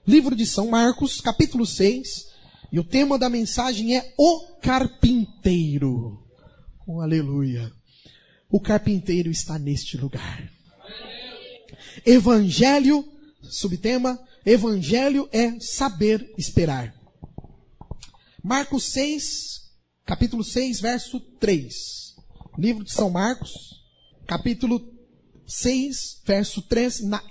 livro de São Marcos, capítulo 6, e o tema da mensagem é o carpinteiro. Oh, aleluia. O carpinteiro está neste lugar. Evangelho, subtema, Evangelho é saber esperar. Marcos 6, capítulo 6, verso 3. Livro de São Marcos, capítulo 6, verso 3, na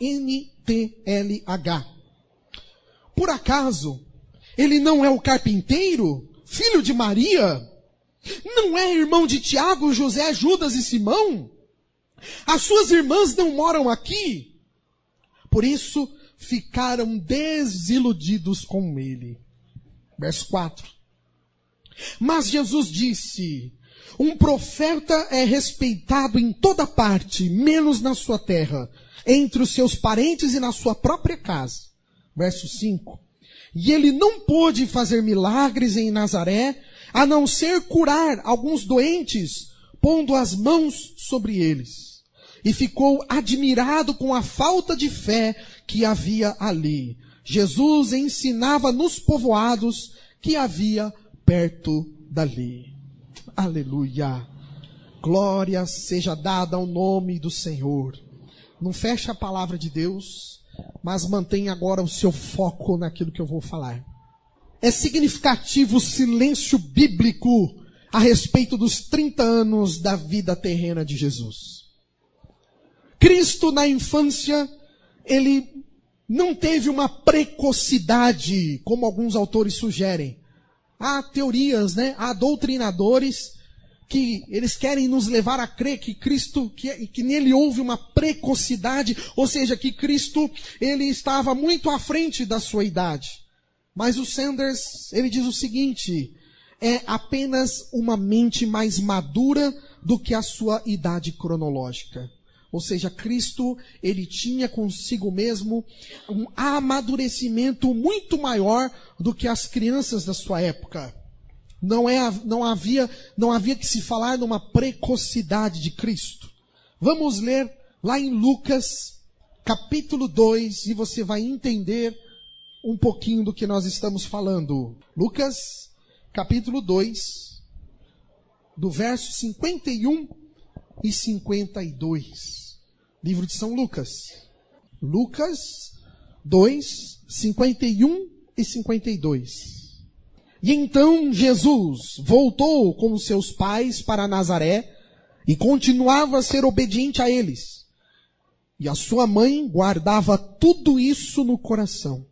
NTLH. Por acaso, ele não é o carpinteiro, filho de Maria? Não é irmão de Tiago, José, Judas e Simão? As suas irmãs não moram aqui? Por isso, ficaram desiludidos com ele. Verso 4. Mas Jesus disse: um profeta é respeitado em toda parte, menos na sua terra, entre os seus parentes e na sua própria casa. Verso 5. E ele não pôde fazer milagres em Nazaré, a não ser curar alguns doentes, pondo as mãos sobre eles. E ficou admirado com a falta de fé que havia ali. Jesus ensinava nos povoados que havia perto dali. Aleluia. Glória seja dada ao nome do Senhor. Não feche a palavra de Deus, mas mantenha agora o seu foco naquilo que eu vou falar. É significativo o silêncio bíblico a respeito dos 30 anos da vida terrena de Jesus. Cristo, na infância, ele não teve uma precocidade, como alguns autores sugerem. Há teorias, há doutrinadores que eles querem nos levar a crer que Cristo, que nele houve uma precocidade, ou seja, que Cristo, ele estava muito à frente da sua idade. Mas o Sanders, ele diz o seguinte: é apenas uma mente mais madura do que a sua idade cronológica. Ou seja, Cristo, ele tinha consigo mesmo um amadurecimento muito maior do que as crianças da sua época. Não havia que se falar numa precocidade de Cristo. Vamos ler lá em Lucas, capítulo 2, e você vai entender um pouquinho do que nós estamos falando. Lucas, capítulo 2, do verso 51 e 52. Livro de São Lucas. Lucas 2, 51 e 52. E então Jesus voltou com seus pais para Nazaré e continuava a ser obediente a eles. E a sua mãe guardava tudo isso no coração.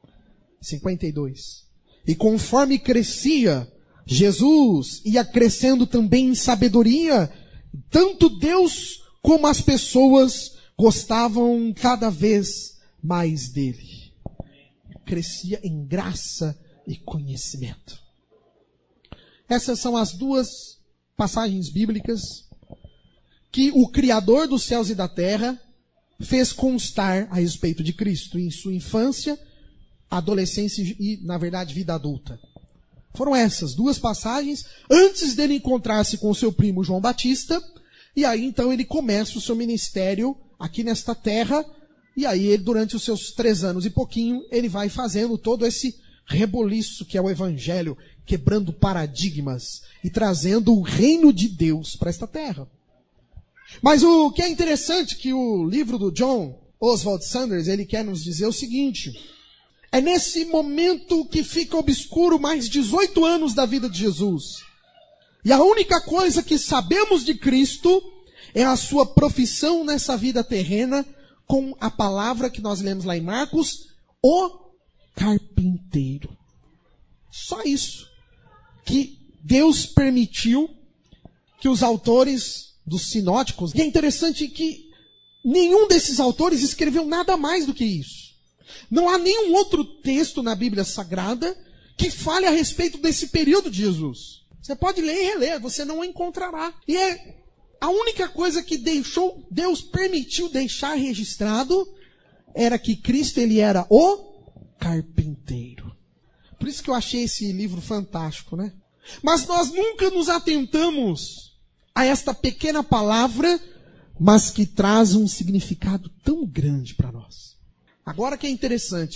52. E conforme crescia, Jesus ia crescendo também em sabedoria, tanto Deus como as pessoas gostavam cada vez mais dele. Crescia em graça e conhecimento. Essas são as duas passagens bíblicas que o Criador dos céus e da terra fez constar a respeito de Cristo em sua infância, adolescência e, na verdade, vida adulta. Foram essas duas passagens antes dele encontrar-se com o seu primo João Batista. E aí, então, ele começa o seu ministério aqui nesta terra. E aí, ele, durante os seus 3 anos e pouquinho, ele vai fazendo todo esse reboliço que é o Evangelho, quebrando paradigmas e trazendo o reino de Deus para esta terra. Mas o que é interessante que o livro do John Oswald Sanders, ele quer nos dizer o seguinte: é nesse momento que fica obscuro mais 18 anos da vida de Jesus. E a única coisa que sabemos de Cristo é a sua profissão nessa vida terrena com a palavra que nós lemos lá em Marcos, o carpinteiro. Só isso. Que Deus permitiu que os autores dos sinóticos, e é interessante que nenhum desses autores escreveu nada mais do que isso. Não há nenhum outro texto na Bíblia Sagrada que fale a respeito desse período de Jesus. Você pode ler e reler, você não o encontrará. E é a única coisa que Deus permitiu deixar registrado era que Cristo, ele era o carpinteiro. Por isso que eu achei esse livro fantástico, né? Mas nós nunca nos atentamos a esta pequena palavra, mas que traz um significado tão grande para nós. Agora que é interessante,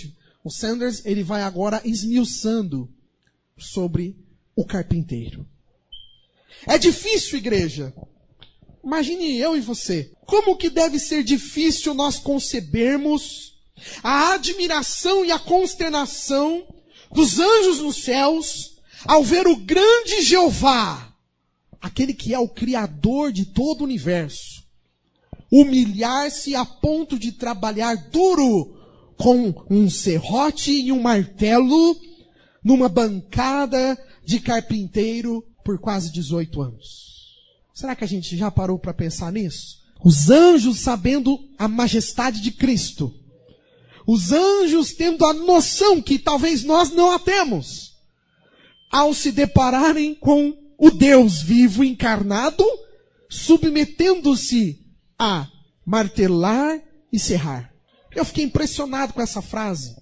O Sanders, ele vai agora esmiuçando sobre o carpinteiro. É difícil, igreja. Imagine eu e você. Como que deve ser difícil nós concebermos a admiração e a consternação dos anjos nos céus ao ver o grande Jeová, aquele que é o Criador de todo o universo, humilhar-se a ponto de trabalhar duro com um serrote e um martelo numa bancada de carpinteiro por quase 18 anos. Será que a gente já parou para pensar nisso? Os anjos sabendo a majestade de Cristo. Os anjos tendo a noção que talvez nós não a temos. Ao se depararem com o Deus vivo encarnado, submetendo-se a martelar e serrar. Eu fiquei impressionado com essa frase.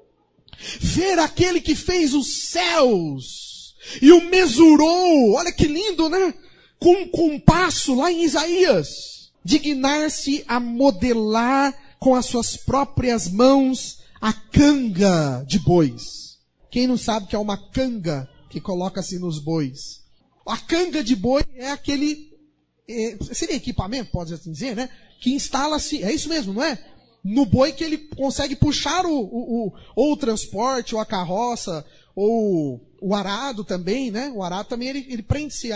Ver aquele que fez os céus e o mesurou, olha que lindo, né? Com um compasso lá em Isaías. Dignar-se a modelar com as suas próprias mãos a canga de bois. Quem não sabe que é uma canga que coloca-se nos bois? A canga de boi é aquele, seria equipamento, pode assim dizer, né? Que instala-se, é isso mesmo, não é? No boi que ele consegue puxar ou o transporte, ou a carroça, ou o arado também, né? O arado também ele prende-se a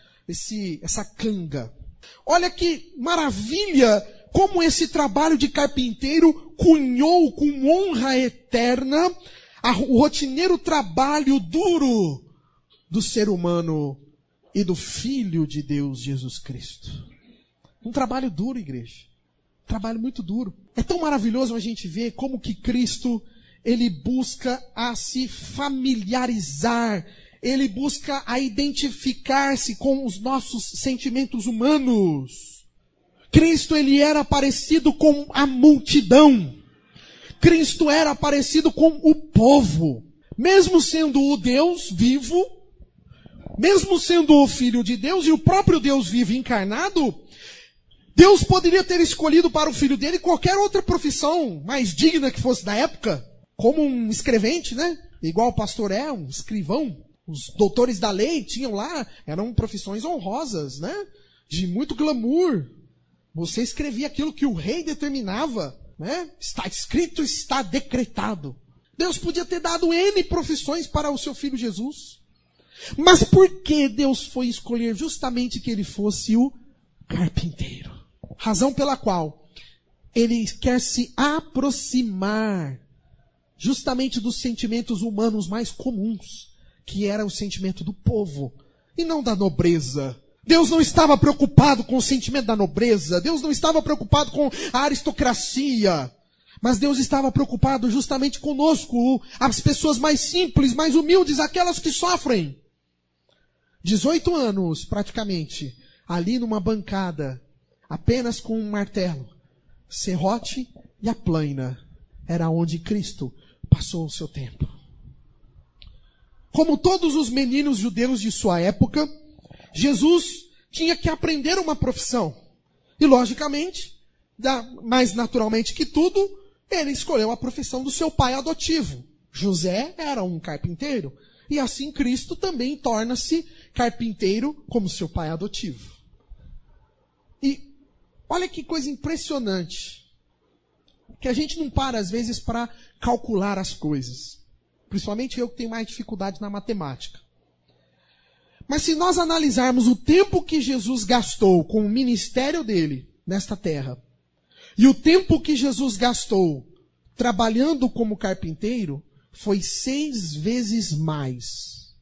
essa canga. Olha que maravilha como esse trabalho de carpinteiro cunhou com honra eterna o rotineiro trabalho duro do ser humano e do Filho de Deus, Jesus Cristo. Um trabalho duro, igreja. Um trabalho muito duro. É tão maravilhoso a gente ver como que Cristo, ele busca a se familiarizar, ele busca a identificar-se com os nossos sentimentos humanos. Cristo, ele era parecido com a multidão. Cristo era parecido com o povo. Mesmo sendo o Deus vivo, mesmo sendo o Filho de Deus e o próprio Deus vivo encarnado, Deus poderia ter escolhido para o filho dele qualquer outra profissão mais digna que fosse da época. Como um escrevente, né? Igual o pastor é, um escrivão. Os doutores da lei tinham lá, eram profissões honrosas, né? De muito glamour. Você escrevia aquilo que o rei determinava, né? Está escrito, está decretado. Deus podia ter dado N profissões para o seu filho Jesus. Mas por que Deus foi escolher justamente que ele fosse o carpinteiro? Razão pela qual ele quer se aproximar justamente dos sentimentos humanos mais comuns, que era o sentimento do povo, e não da nobreza. Deus não estava preocupado com o sentimento da nobreza, Deus não estava preocupado com a aristocracia, mas Deus estava preocupado justamente conosco, as pessoas mais simples, mais humildes, aquelas que sofrem. 18 anos, praticamente, ali numa bancada, apenas com um martelo, serrote e a plaina, era onde Cristo passou o seu tempo. Como todos os meninos judeus de sua época, Jesus tinha que aprender uma profissão. E logicamente, mais naturalmente que tudo, ele escolheu a profissão do seu pai adotivo. José era um carpinteiro. E assim Cristo também torna-se carpinteiro como seu pai adotivo. E olha que coisa impressionante. Que a gente não para às vezes para calcular as coisas. Principalmente eu que tenho mais dificuldade na matemática. Mas se nós analisarmos o tempo que Jesus gastou com o ministério dele nesta terra, e o tempo que Jesus gastou trabalhando como carpinteiro, foi 6 vezes mais.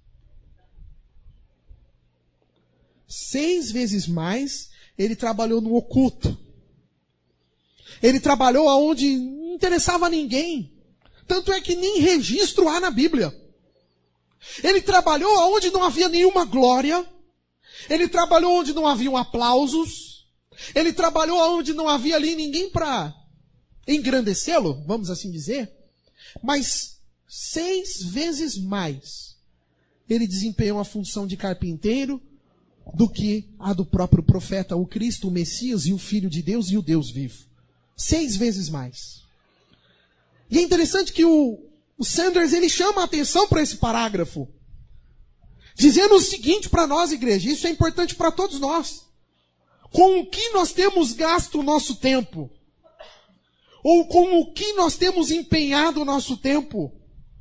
6 vezes mais ele trabalhou no oculto. Ele trabalhou aonde não interessava a ninguém. Tanto é que nem registro há na Bíblia. Ele trabalhou aonde não havia nenhuma glória. Ele trabalhou onde não haviam aplausos. Ele trabalhou aonde não havia ali ninguém para engrandecê-lo, vamos assim dizer. Mas 6 vezes mais ele desempenhou a função de carpinteiro do que a do próprio profeta, o Cristo, o Messias e o Filho de Deus e o Deus vivo. 6 vezes mais. E é interessante que o O Sanders, ele chama a atenção para esse parágrafo, dizendo o seguinte para nós, igreja, isso é importante para todos nós. Com o que nós temos gasto o nosso tempo? Ou com o que nós temos empenhado o nosso tempo?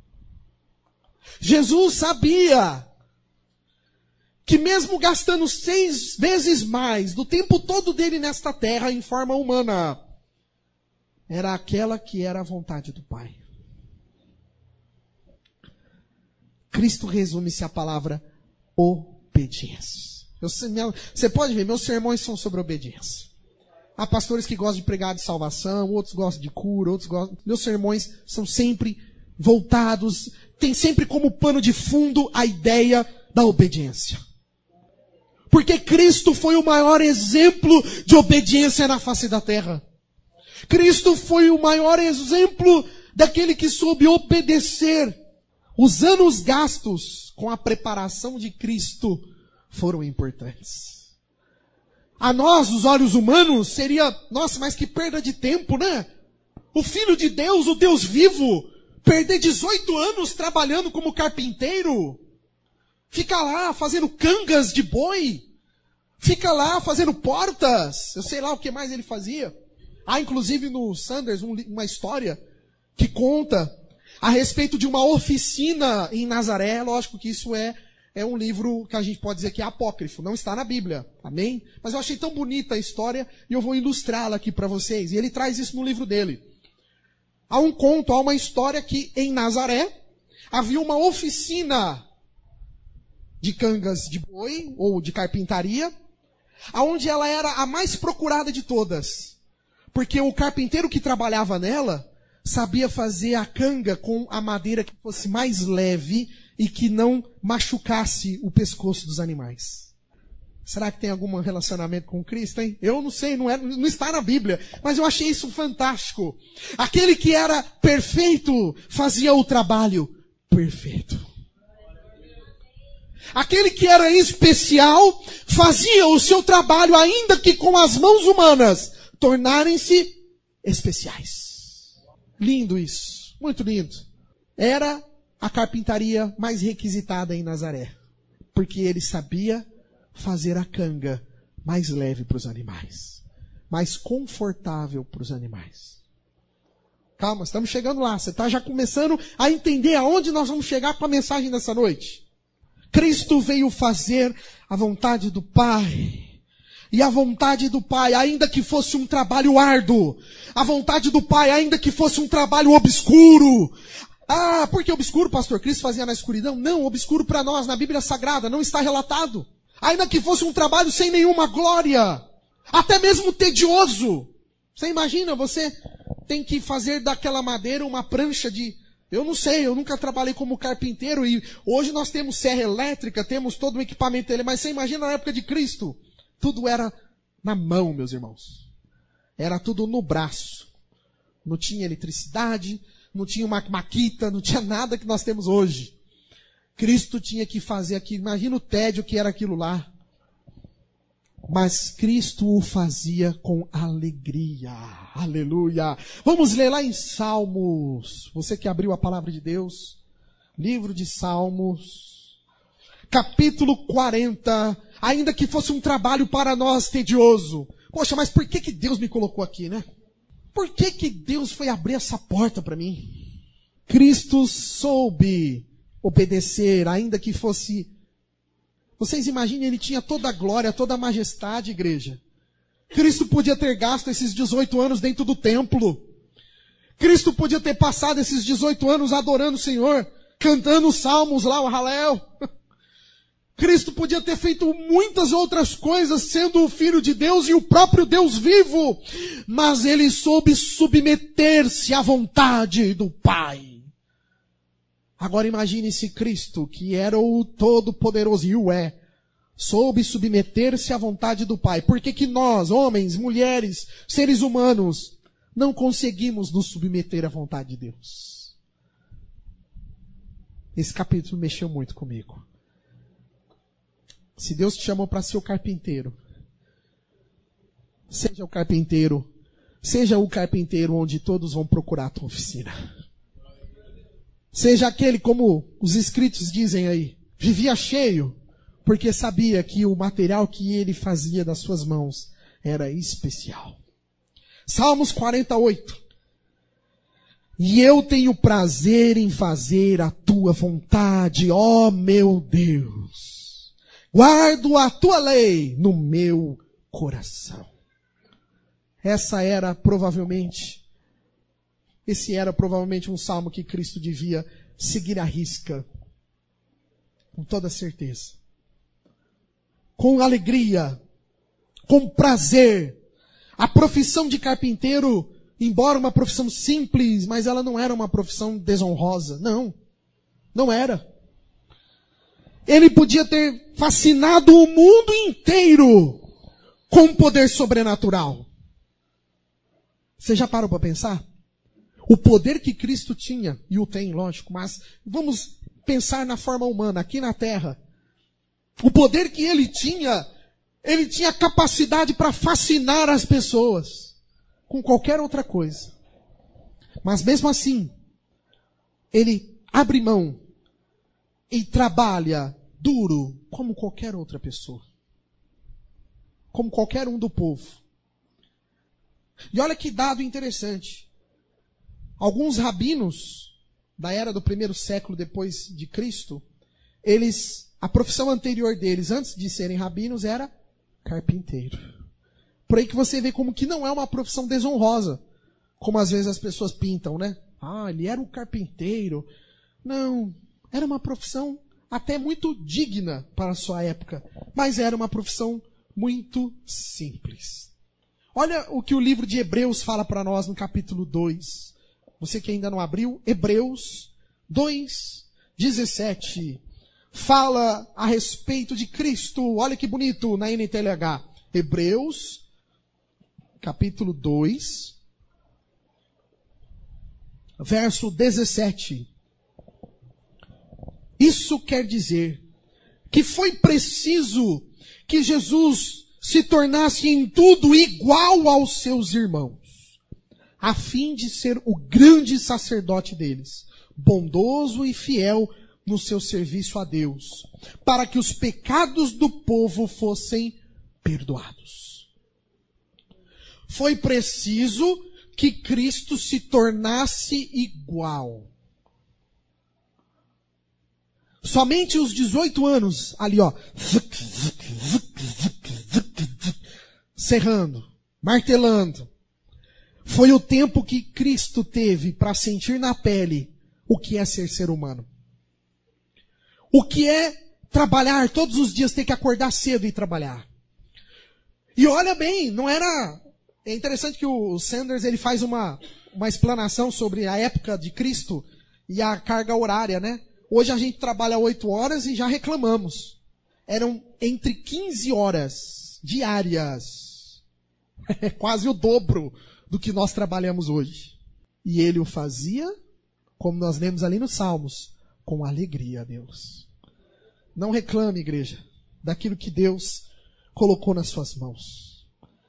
Jesus sabia que mesmo gastando 6 vezes mais do tempo todo dele nesta terra em forma humana, era aquela que era a vontade do Pai. Cristo resume-se à palavra obediência. Você pode ver, meus sermões são sobre obediência. Há pastores que gostam de pregar de salvação, outros gostam de cura, outros gostam... Meus sermões são sempre voltados, tem sempre como pano de fundo a ideia da obediência. Porque Cristo foi o maior exemplo de obediência na face da terra. Cristo foi o maior exemplo daquele que soube obedecer. Os anos gastos com a preparação de Cristo foram importantes. A nós, os olhos humanos, seria, nossa, mas que perda de tempo, né? O Filho de Deus, o Deus vivo, perder 18 anos trabalhando como carpinteiro, fica lá fazendo cangas de boi, fica lá fazendo portas, eu sei lá o que mais ele fazia. Há inclusive no Sanders uma história que conta a respeito de uma oficina em Nazaré. Lógico que isso é um livro que a gente pode dizer que é apócrifo, não está na Bíblia, amém? Mas eu achei tão bonita a história e eu vou ilustrá-la aqui para vocês. E ele traz isso no livro dele. Há um conto, há uma história que em Nazaré havia uma oficina de cangas de boi ou de carpintaria, aonde ela era a mais procurada de todas. Porque o carpinteiro que trabalhava nela sabia fazer a canga com a madeira que fosse mais leve e que não machucasse o pescoço dos animais. Será que tem algum relacionamento com Cristo, hein? Eu não sei, não está na Bíblia, mas eu achei isso fantástico. Aquele que era perfeito fazia o trabalho perfeito. Aquele que era especial fazia o seu trabalho, ainda que com as mãos humanas, tornarem-se especiais. Lindo isso, muito lindo. Era a carpintaria mais requisitada em Nazaré, porque ele sabia fazer a canga mais leve para os animais, mais confortável para os animais. Calma, estamos chegando lá. Você está já começando a entender aonde nós vamos chegar com a mensagem dessa noite. Cristo veio fazer a vontade do Pai. E a vontade do Pai, ainda que fosse um trabalho árduo, a vontade do Pai, ainda que fosse um trabalho obscuro. Ah, por que obscuro, pastor? Cristo fazia na escuridão? Não, obscuro para nós, na Bíblia Sagrada, não está relatado. Ainda que fosse um trabalho sem nenhuma glória, até mesmo tedioso. Você imagina, você tem que fazer daquela madeira uma prancha de... Eu não sei, eu nunca trabalhei como carpinteiro e hoje nós temos serra elétrica, temos todo o equipamento dele, mas você imagina na época de Cristo, tudo era na mão, meus irmãos. Era tudo no braço. Não tinha eletricidade, não tinha uma maquita, não tinha nada que nós temos hoje. Cristo tinha que fazer aquilo. Imagina o tédio que era aquilo lá. Mas Cristo o fazia com alegria. Aleluia. Vamos ler lá em Salmos. Você que abriu a palavra de Deus. Livro de Salmos. Capítulo 40. Ainda que fosse um trabalho para nós tedioso. Poxa, mas por que Deus me colocou aqui, né? Por que Deus foi abrir essa porta para mim? Cristo soube obedecer, ainda que fosse... Vocês imaginem, ele tinha toda a glória, toda a majestade, igreja. Cristo podia ter gasto esses 18 anos dentro do templo. Cristo podia ter passado esses 18 anos adorando o Senhor, cantando os salmos lá, o Halel. Cristo podia ter feito muitas outras coisas, sendo o Filho de Deus e o próprio Deus vivo. Mas ele soube submeter-se à vontade do Pai. Agora imagine se Cristo, que era o Todo-Poderoso, e o é, soube submeter-se à vontade do Pai. Por que nós, homens, mulheres, seres humanos, não conseguimos nos submeter à vontade de Deus? Esse capítulo mexeu muito comigo. Se Deus te chamou para ser o carpinteiro, seja o carpinteiro onde todos vão procurar a tua oficina. seja aquele, como os escritos dizem aí, vivia cheio, porque sabia que o material que ele fazia das suas mãos era especial. Salmos 48. E eu tenho prazer em fazer a tua vontade, ó meu Deus. Guardo a tua lei no meu coração. Esse era provavelmente um salmo que Cristo devia seguir à risca. Com toda certeza. Com alegria. Com prazer. A profissão de carpinteiro, embora uma profissão simples, mas ela não era uma profissão desonrosa. Não. Não era. Ele podia ter fascinado o mundo inteiro com poder sobrenatural. Você já parou para pensar? O poder que Cristo tinha, e o tem, lógico, mas vamos pensar na forma humana, aqui na terra. O poder que ele tinha capacidade para fascinar as pessoas com qualquer outra coisa. Mas mesmo assim, ele abre mão e trabalha duro como qualquer outra pessoa. Como qualquer um do povo. E olha que dado interessante. Alguns rabinos da era do primeiro século depois de Cristo, a profissão anterior deles, antes de serem rabinos, era carpinteiro. Por aí que você vê como que não é uma profissão desonrosa, como às vezes as pessoas pintam, né? Ah, ele era um carpinteiro. Não, era uma profissão até muito digna para a sua época, mas era uma profissão muito simples. Olha o que o livro de Hebreus fala para nós no capítulo 2. Você que ainda não abriu, Hebreus 2:17. Fala a respeito de Cristo. Olha que bonito na NTLH. Hebreus, capítulo 2, verso 17. Isso quer dizer que foi preciso que Jesus se tornasse em tudo igual aos seus irmãos, a fim de ser o grande sacerdote deles, bondoso e fiel no seu serviço a Deus, para que os pecados do povo fossem perdoados. Foi preciso que Cristo se tornasse igual. Somente os 18 anos, ali ó, serrando, martelando, foi o tempo que Cristo teve para sentir na pele o que é ser humano. O que é trabalhar todos os dias, ter que acordar cedo e trabalhar. E olha bem, não era... É interessante que o Sanders ele faz uma explanação sobre a época de Cristo e a carga horária, né? Hoje a gente trabalha 8 horas e já reclamamos. Eram entre 15 horas diárias. É quase o dobro do que nós trabalhamos hoje. E ele o fazia, como nós lemos ali nos Salmos, com alegria a Deus. Não reclame, igreja, daquilo que Deus colocou nas suas mãos.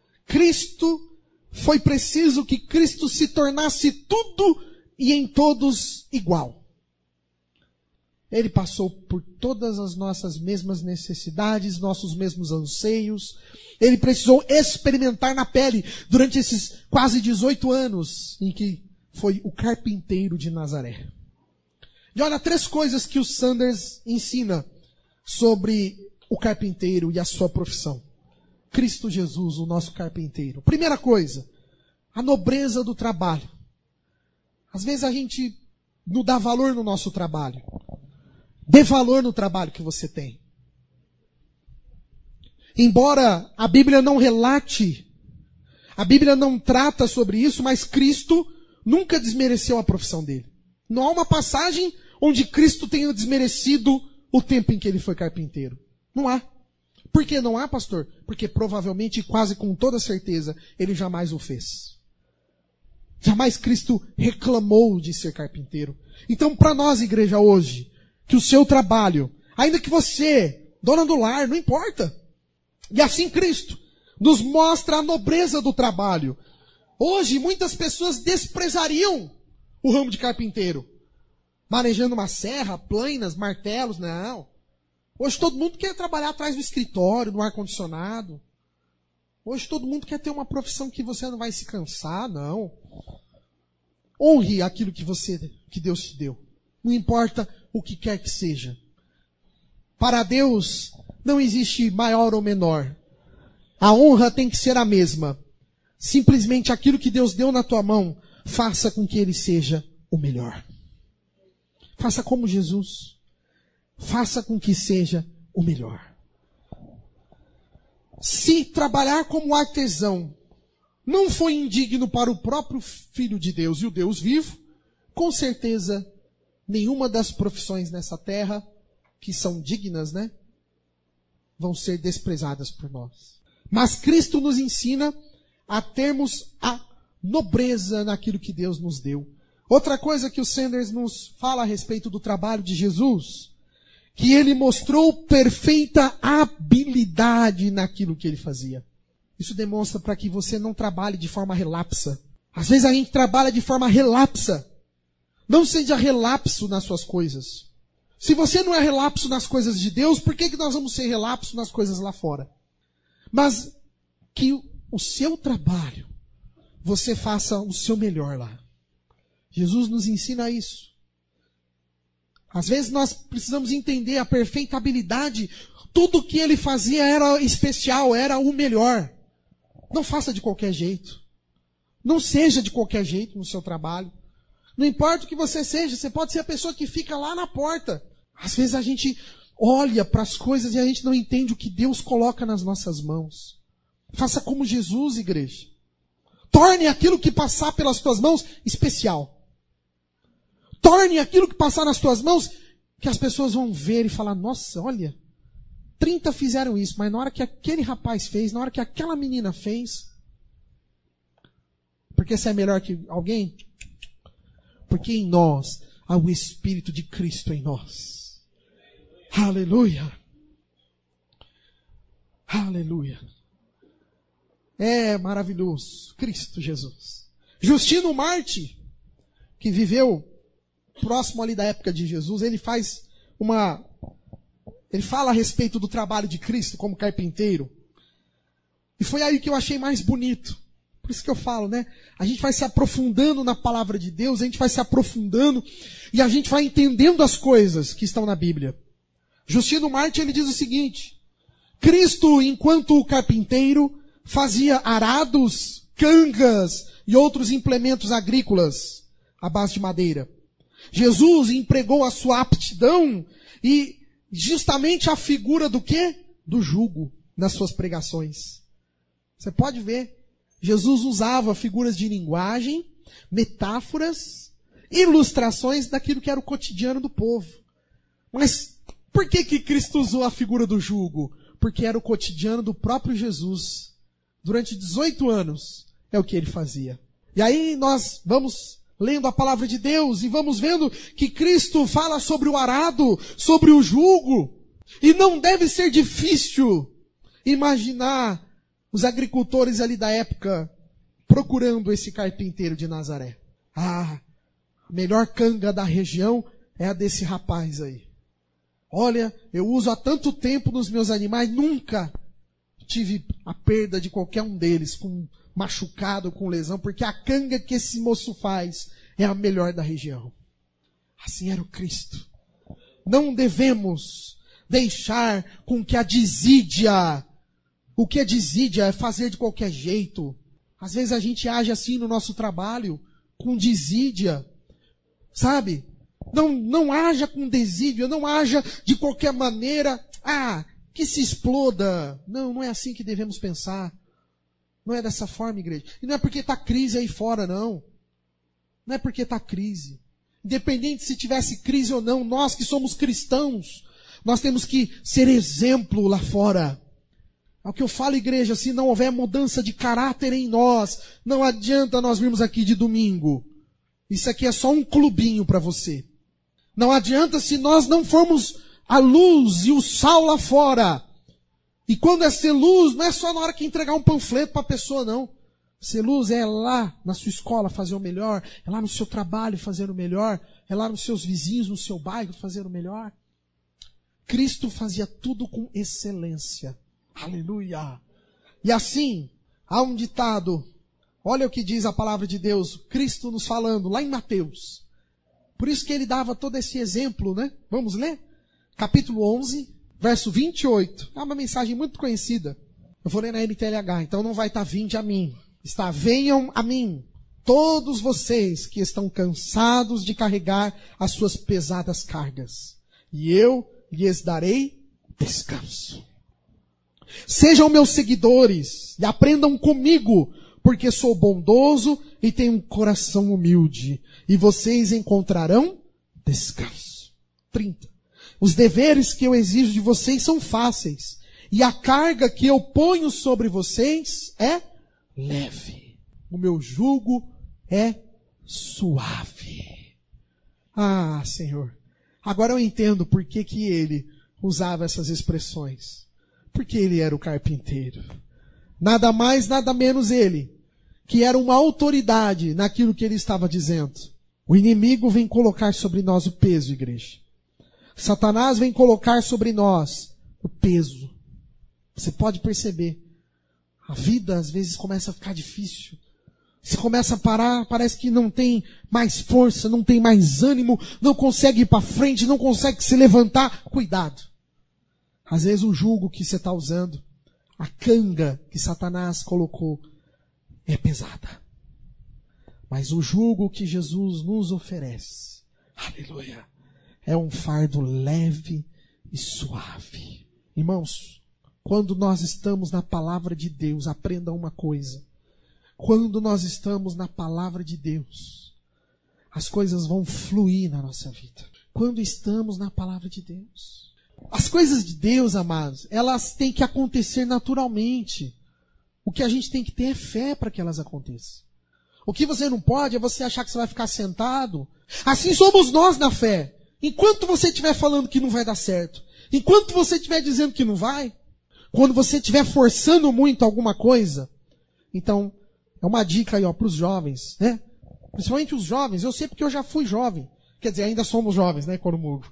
Foi preciso que Cristo se tornasse tudo e em todos igual. Ele passou por todas as nossas mesmas necessidades, nossos mesmos anseios. Ele precisou experimentar na pele durante esses quase 18 anos em que foi o carpinteiro de Nazaré. E olha 3 coisas que o Sanders ensina sobre o carpinteiro e a sua profissão. Cristo Jesus, o nosso carpinteiro. Primeira coisa, a nobreza do trabalho. Às vezes a gente não dá valor no nosso trabalho. Dê valor no trabalho que você tem. Embora a Bíblia não relate, a Bíblia não trata sobre isso, mas Cristo nunca desmereceu a profissão dele. Não há uma passagem onde Cristo tenha desmerecido o tempo em que ele foi carpinteiro. Não há. Por que não há, pastor? Porque provavelmente, quase com toda certeza, ele jamais o fez. Jamais Cristo reclamou de ser carpinteiro. Então, para nós, igreja, hoje, que o seu trabalho, ainda que você, dona do lar, não importa. E assim Cristo nos mostra a nobreza do trabalho. Hoje, muitas pessoas desprezariam o ramo de carpinteiro. manejando uma serra, plainas, martelos, não. Hoje todo mundo quer trabalhar atrás do escritório, no ar-condicionado. Hoje todo mundo quer ter uma profissão que você não vai se cansar, não. Honre aquilo que Deus te deu. Não importa o que quer que seja. Para Deus não existe maior ou menor. A honra tem que ser a mesma. Simplesmente aquilo que Deus deu na tua mão, faça com que ele seja o melhor. Faça como Jesus. Faça com que seja o melhor. Se trabalhar como artesão não foi indigno para o próprio Filho de Deus e o Deus vivo, com certeza nenhuma das profissões nessa terra que são dignas, né, vão ser desprezadas por nós. Mas Cristo nos ensina a termos a nobreza naquilo que Deus nos deu. Outra coisa que o Sanders nos fala a respeito do trabalho de Jesus, que ele mostrou perfeita habilidade naquilo que ele fazia. Isso demonstra para que você não trabalhe de forma relapsa. Às vezes a gente trabalha de forma relapsa. Não seja relapso nas suas coisas. Se você não é relapso nas coisas de Deus, por que nós vamos ser relapso nas coisas lá fora? Mas que o seu trabalho, você faça o seu melhor lá. Jesus nos ensina isso. Às vezes nós precisamos entender a perfeita habilidade. Tudo o que ele fazia era especial, era o melhor. Não faça de qualquer jeito. Não seja de qualquer jeito no seu trabalho. Não importa o que você seja, você pode ser a pessoa que fica lá na porta. Às vezes a gente olha para as coisas e a gente não entende o que Deus coloca nas nossas mãos. Faça como Jesus, igreja. Torne aquilo que passar pelas tuas mãos especial. Torne aquilo que passar nas tuas mãos que as pessoas vão ver e falar, nossa, olha, 30 fizeram isso, mas na hora que aquele rapaz fez, na hora que aquela menina fez, porque você é melhor que alguém? Porque em nós há o Espírito de Cristo em nós. Aleluia! Aleluia! É maravilhoso, Cristo Jesus. Justino Marte, que viveu próximo ali da época de Jesus, ele fala a respeito do trabalho de Cristo como carpinteiro. E foi aí que eu achei mais bonito. Por isso que eu falo, né? A gente vai se aprofundando na palavra de Deus, a gente vai se aprofundando e a gente vai entendendo as coisas que estão na Bíblia. Justino Marte, ele diz o seguinte: Cristo, enquanto carpinteiro, fazia arados, cangas e outros implementos agrícolas à base de madeira. Jesus empregou a sua aptidão e justamente a figura do quê? Do jugo nas suas pregações. Você pode ver. Jesus usava figuras de linguagem, metáforas, ilustrações daquilo que era o cotidiano do povo. Mas por que Cristo usou a figura do jugo? Porque era o cotidiano do próprio Jesus. Durante 18 anos é o que ele fazia. E aí nós vamos lendo a palavra de Deus e vamos vendo que Cristo fala sobre o arado, sobre o jugo. E não deve ser difícil imaginar os agricultores ali da época procurando esse carpinteiro de Nazaré. Ah, a melhor canga da região é a desse rapaz aí. Olha, eu uso há tanto tempo nos meus animais, nunca tive a perda de qualquer um deles com machucado, com lesão, porque a canga que esse moço faz é a melhor da região. Assim era o Cristo. Não devemos deixar com que a desídia. O que é desídia é fazer de qualquer jeito. Às vezes a gente age assim no nosso trabalho, com desídia. Sabe? Não haja com desídia, não haja de qualquer maneira. Que se exploda. Não é assim que devemos pensar. Não é dessa forma, igreja. E não é porque está crise aí fora, não. Não é porque está crise. Independente se tivesse crise ou não, nós que somos cristãos, nós temos que ser exemplo lá fora. É o que eu falo, igreja, se não houver mudança de caráter em nós, não adianta nós virmos aqui de domingo. Isso aqui é só um clubinho para você. Não adianta se nós não formos a luz e o sal lá fora. E quando é ser luz, não é só na hora que entregar um panfleto para a pessoa, não. Ser luz é lá na sua escola fazer o melhor, é lá no seu trabalho fazer o melhor, é lá nos seus vizinhos, no seu bairro fazer o melhor. Cristo fazia tudo com excelência. Aleluia! E assim, há um ditado, olha o que diz a palavra de Deus, Cristo nos falando, lá em Mateus. Por isso que ele dava todo esse exemplo, né? Vamos ler? Capítulo 11, verso 28. É uma mensagem muito conhecida. Eu vou ler na NTLH, então não vai estar vinde a mim. Está, venham a mim, todos vocês que estão cansados de carregar as suas pesadas cargas, e eu lhes darei descanso. Sejam meus seguidores e aprendam comigo, porque sou bondoso e tenho um coração humilde, e vocês encontrarão descanso. 30. Os deveres que eu exijo de vocês são fáceis, e a carga que eu ponho sobre vocês é leve. O meu jugo é suave. Ah, Senhor, agora eu entendo por que ele usava essas expressões. Porque ele era o carpinteiro. Nada mais, nada menos ele, que era uma autoridade naquilo que ele estava dizendo. O inimigo vem colocar sobre nós o peso, igreja. Satanás vem colocar sobre nós o peso. Você pode perceber. A vida às vezes começa a ficar difícil. Você começa a parar, parece que não tem mais força, não tem mais ânimo, não consegue ir para frente, não consegue se levantar. Cuidado. Às vezes o jugo que você está usando, a canga que Satanás colocou, é pesada. Mas o jugo que Jesus nos oferece, aleluia, é um fardo leve e suave. Irmãos, quando nós estamos na palavra de Deus, aprenda uma coisa. Quando nós estamos na palavra de Deus, as coisas vão fluir na nossa vida. Quando estamos na palavra de Deus. As coisas de Deus, amados, elas têm que acontecer naturalmente. O que a gente tem que ter é fé para que elas aconteçam. O que você não pode é você achar que você vai ficar sentado. Assim somos nós na fé. Enquanto você estiver falando que não vai dar certo, enquanto você estiver dizendo que não vai, quando você estiver forçando muito alguma coisa, então, é uma dica aí, para os jovens, né? Principalmente os jovens, eu sei porque eu já fui jovem. Quer dizer, ainda somos jovens, né, Corumugo?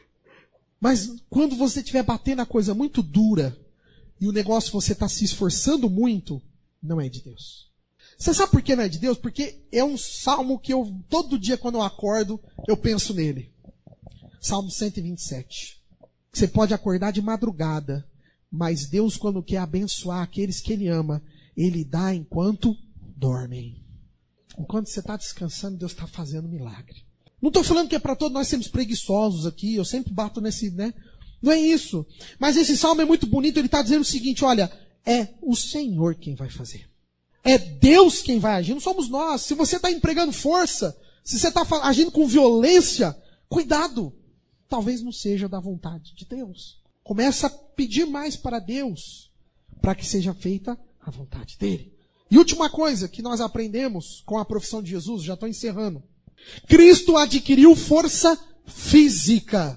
Mas quando você estiver batendo a coisa muito dura, e o negócio você está se esforçando muito, não é de Deus. Você sabe por que não é de Deus? Porque é um salmo que eu, todo dia quando eu acordo, eu penso nele. Salmo 127. Você pode acordar de madrugada, mas Deus, quando quer abençoar aqueles que Ele ama, Ele dá enquanto dormem. Enquanto você está descansando, Deus está fazendo milagre. Não estou falando que é para todos nós sermos preguiçosos aqui, eu sempre bato nesse, né? Não é isso. Mas esse salmo é muito bonito, ele está dizendo o seguinte, olha, é o Senhor quem vai fazer. É Deus quem vai agir, não somos nós. Se você está empregando força, se você está agindo com violência, cuidado. Talvez não seja da vontade de Deus. Começa a pedir mais para Deus, para que seja feita a vontade dele. E última coisa que nós aprendemos com a profissão de Jesus, já estou encerrando. Cristo adquiriu força física.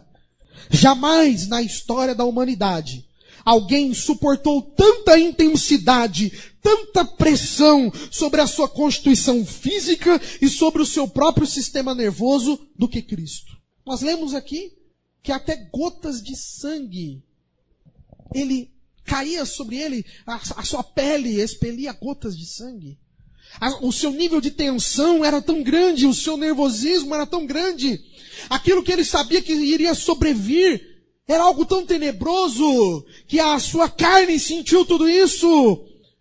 Jamais na história da humanidade alguém suportou tanta intensidade, tanta pressão sobre a sua constituição física e sobre o seu próprio sistema nervoso do que Cristo. Nós lemos aqui que até gotas de sangue, ele caía sobre ele, a sua pele expelia gotas de sangue. O seu nível de tensão era tão grande, o seu nervosismo era tão grande. Aquilo que ele sabia que iria sobrevir era algo tão tenebroso que a sua carne sentiu tudo isso.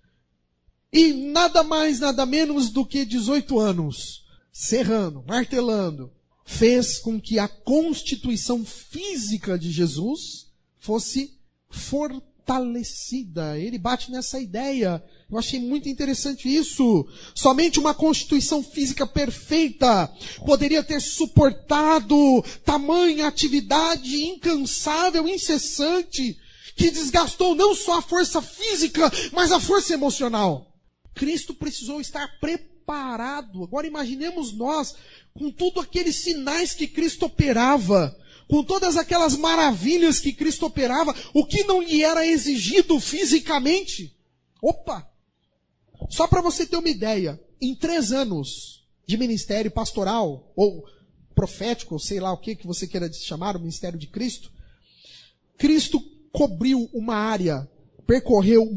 E nada mais, nada menos do que 18 anos, serrando, martelando, fez com que a constituição física de Jesus fosse fortalecida. Ele bate nessa ideia. Eu achei muito interessante isso. Somente uma constituição física perfeita poderia ter suportado tamanha atividade incansável, incessante, que desgastou não só a força física, mas a força emocional. Cristo precisou estar preparado. Agora imaginemos nós, com tudo aqueles sinais que Cristo operava, com todas aquelas maravilhas que Cristo operava, o que não lhe era exigido fisicamente? Opa! Só para você ter uma ideia, em 3 anos de ministério pastoral, ou profético, ou sei lá o que você queira chamar, o ministério de Cristo, Cristo cobriu uma área, percorreu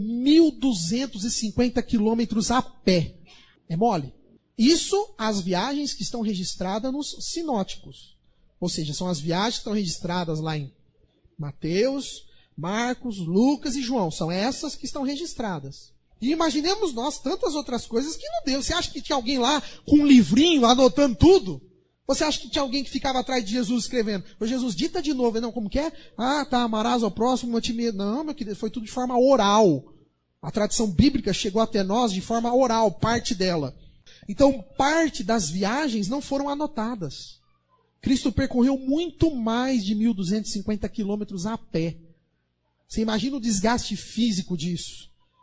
1.250 quilômetros a pé. É mole? Isso as viagens que estão registradas nos sinóticos. Ou seja, são as viagens que estão registradas lá em Mateus, Marcos, Lucas e João. São essas que estão registradas. E imaginemos nós tantas outras coisas que não deu. Você acha que tinha alguém lá com um livrinho anotando tudo? Você acha que tinha alguém que ficava atrás de Jesus escrevendo? Ô Jesus, dita de novo. Não, como que é? Ah, tá, amarás ao próximo, não te medo. Não, meu querido, foi tudo de forma oral. A tradição bíblica chegou até nós de forma oral, parte dela. Então, parte das viagens não foram anotadas. Cristo percorreu muito mais de 1.250 quilômetros a pé. Você imagina o desgaste físico disso.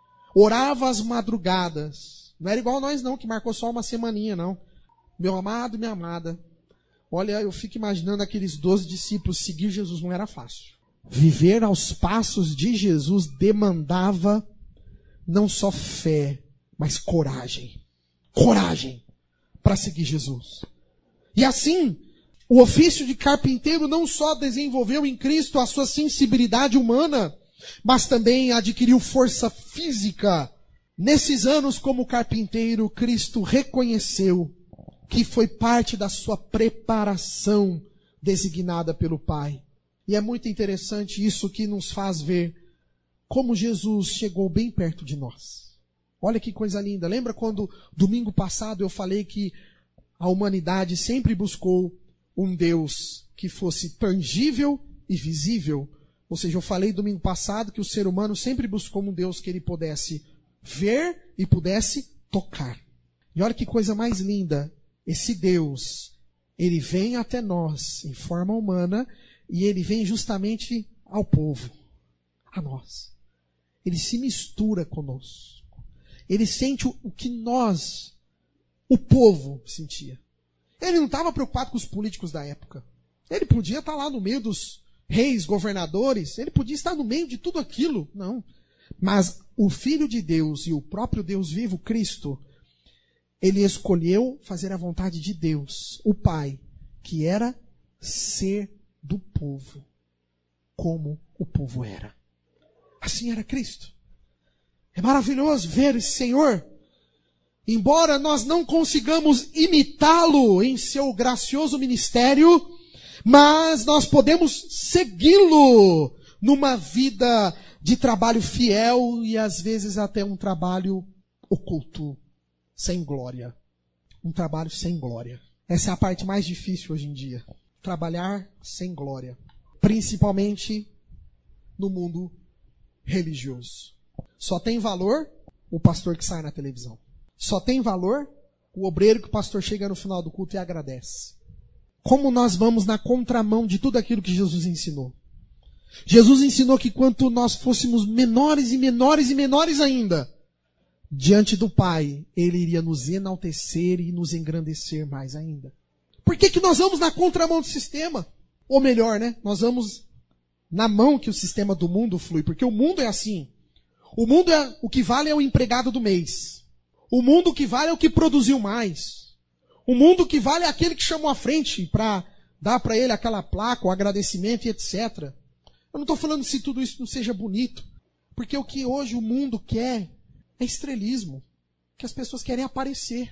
Orava às madrugadas. Não era igual nós não, que marcou só uma semaninha, não. Meu amado, minha amada. Olha, eu fico imaginando aqueles 12 discípulos. Seguir Jesus não era fácil. Viver aos passos de Jesus demandava não só fé, mas coragem. Coragem para seguir Jesus. E assim, o ofício de carpinteiro não só desenvolveu em Cristo a sua sensibilidade humana, mas também adquiriu força física. Nesses anos como carpinteiro, Cristo reconheceu que foi parte da sua preparação designada pelo Pai. E é muito interessante isso que nos faz ver como Jesus chegou bem perto de nós. Olha que coisa linda. Lembra quando domingo passado eu falei que a humanidade sempre buscou um Deus que fosse tangível e visível? Ou seja, eu falei domingo passado que o ser humano sempre buscou um Deus que ele pudesse ver e pudesse tocar. E olha que coisa mais linda. Esse Deus, ele vem até nós em forma humana e ele vem justamente ao povo, a nós. Ele se mistura conosco. Ele sente o que nós, o povo, sentia. Ele não estava preocupado com os políticos da época. Ele podia estar lá no meio dos reis, governadores, ele podia estar no meio de tudo aquilo. Não. Mas o Filho de Deus e o próprio Deus vivo, Cristo, ele escolheu fazer a vontade de Deus, o Pai, que era ser do povo, como o povo era. Assim era Cristo. É maravilhoso ver esse Senhor. Embora nós não consigamos imitá-lo em seu gracioso ministério, mas nós podemos segui-lo numa vida de trabalho fiel e às vezes até um trabalho oculto, sem glória. Um trabalho sem glória. Essa é a parte mais difícil hoje em dia. Trabalhar sem glória. Principalmente no mundo religioso. Só tem valor o pastor que sai na televisão. Só tem valor o obreiro que o pastor chega no final do culto e agradece. Como nós vamos na contramão de tudo aquilo que Jesus ensinou? Jesus ensinou que quanto nós fôssemos menores e menores e menores ainda, diante do Pai, Ele iria nos enaltecer e nos engrandecer mais ainda. Por que nós vamos na contramão do sistema? Ou melhor, né? Nós vamos na mão que o sistema do mundo flui, porque o mundo é assim. O mundo é o que vale é o empregado do mês. O mundo que vale é o que produziu mais. O mundo que vale é aquele que chamou à frente para dar para ele aquela placa, o agradecimento e etc. Eu não estou falando se tudo isso não seja bonito, porque o que hoje o mundo quer é estrelismo, que as pessoas querem aparecer.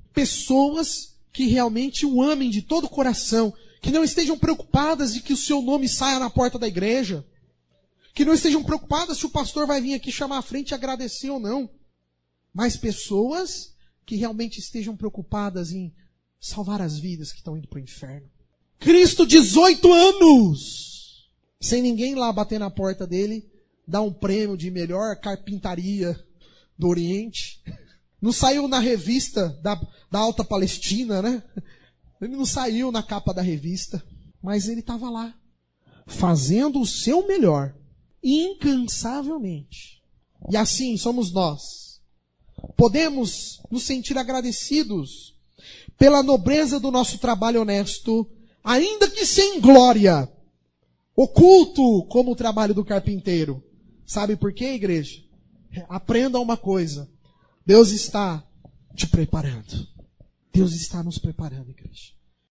Pessoas que realmente o amem de todo o coração, que não estejam preocupadas de que o seu nome saia na porta da igreja, que não estejam preocupadas se o pastor vai vir aqui chamar à frente e agradecer ou não, mas pessoas que realmente estejam preocupadas em salvar as vidas que estão indo para o inferno. Cristo, 18 anos, sem ninguém lá bater na porta dele, dar um prêmio de melhor carpintaria do Oriente. Não saiu na revista da Alta Palestina, né? Ele não saiu na capa da revista, mas ele estava lá, fazendo o seu melhor, incansavelmente. E assim somos nós. Podemos nos sentir agradecidos pela nobreza do nosso trabalho honesto, ainda que sem glória, oculto como o trabalho do carpinteiro. Sabe por quê, igreja? Aprenda uma coisa. Deus está te preparando. Deus está nos preparando, igreja.